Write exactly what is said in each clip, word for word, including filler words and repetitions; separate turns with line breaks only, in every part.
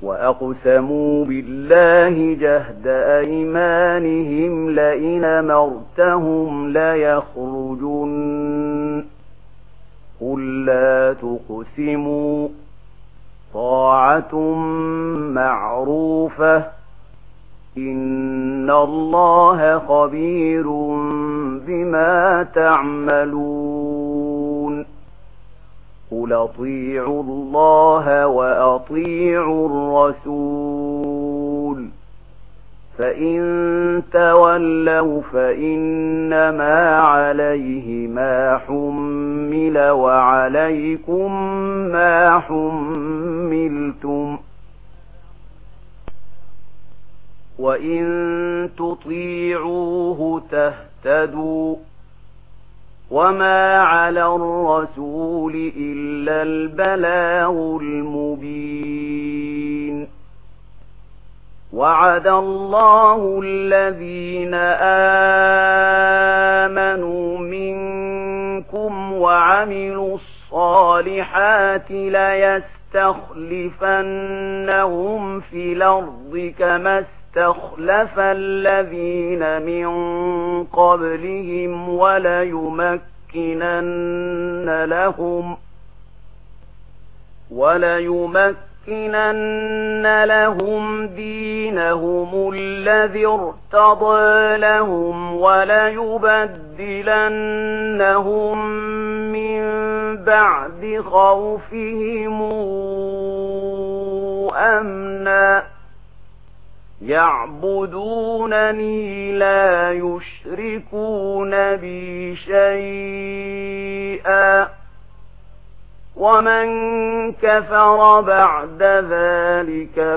وأقسموا بالله جهد أيمانهم لئن أمرتهم ليخرجن قل لا تقسموا طاعة معروفة إن الله خبير بما تعملون قل أطيعوا الله وأطيعوا الرسول فإن تولوا فإنما عليه ما حمل وعليكم ما حملتم وإن تطيعوه تهتدوا وما على الرسول إلا البلاغ المبين وعد الله الذين آمنوا منكم وعملوا الصالحات ليستخلفنهم في الأرض كما استخلف الذين من قبلهم وليمكنن لهم وليمكنن لهم دينهم الذي ارتضى لهم وليبدلنهم من بعد خوفهم أمنا يعبدونني لا يشركون بي شيئا ومن كفر بعد ذلك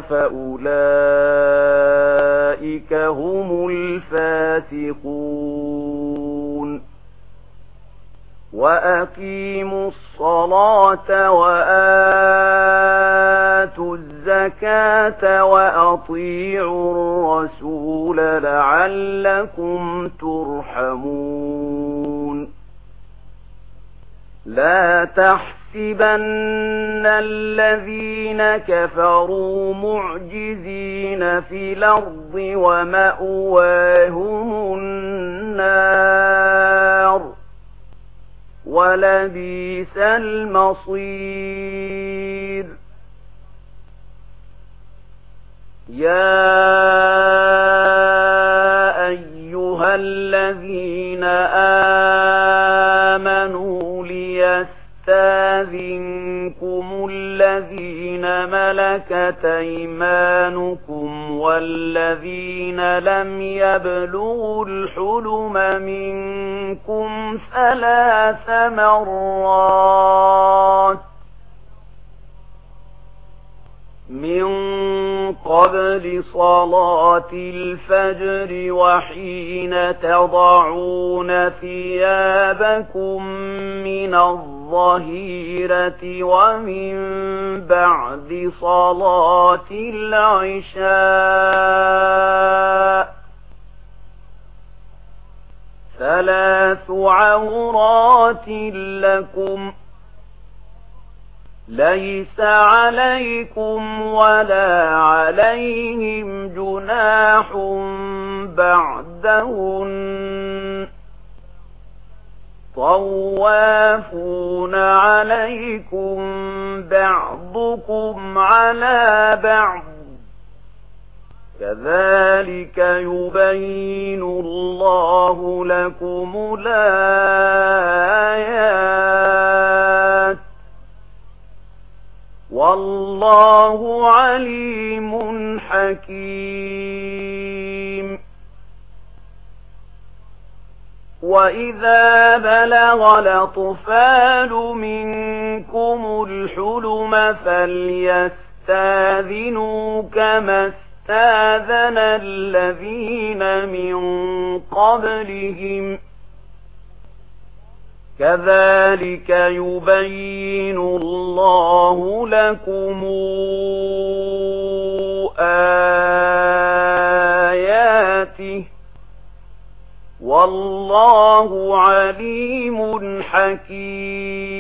فأولئك هم الفاسقون وأقيموا الصلاة وآتوا الزكاة وأطيعوا الرسول لعلكم ترحمون لا تحسبن الذين كفروا معجزين في الأرض ومأواهم النار ولبئس المصير يا أيها الذين آمنوا ليستاذنكم الذين ملكت أيمانكم والذين لم يبلغوا الحلم منكم ثلاث مرات من قبل صلاة الفجر وحين تضعون ثيابكم من الظهيرة ومن بعد صلاة العشاء ثلاث عورات لكم ليس عليكم ولا عليهم جناح بعدهن طوافون عليكم بعضكم على بعض كذلك يبين الله لكم الآيات والله عليم حكيم وإذا بلغ الأطفال منكم الحلم فليستاذنوا كما استاذن الذين من قبلهم كذلك يبين الله لكم آياته والله عليم حكيم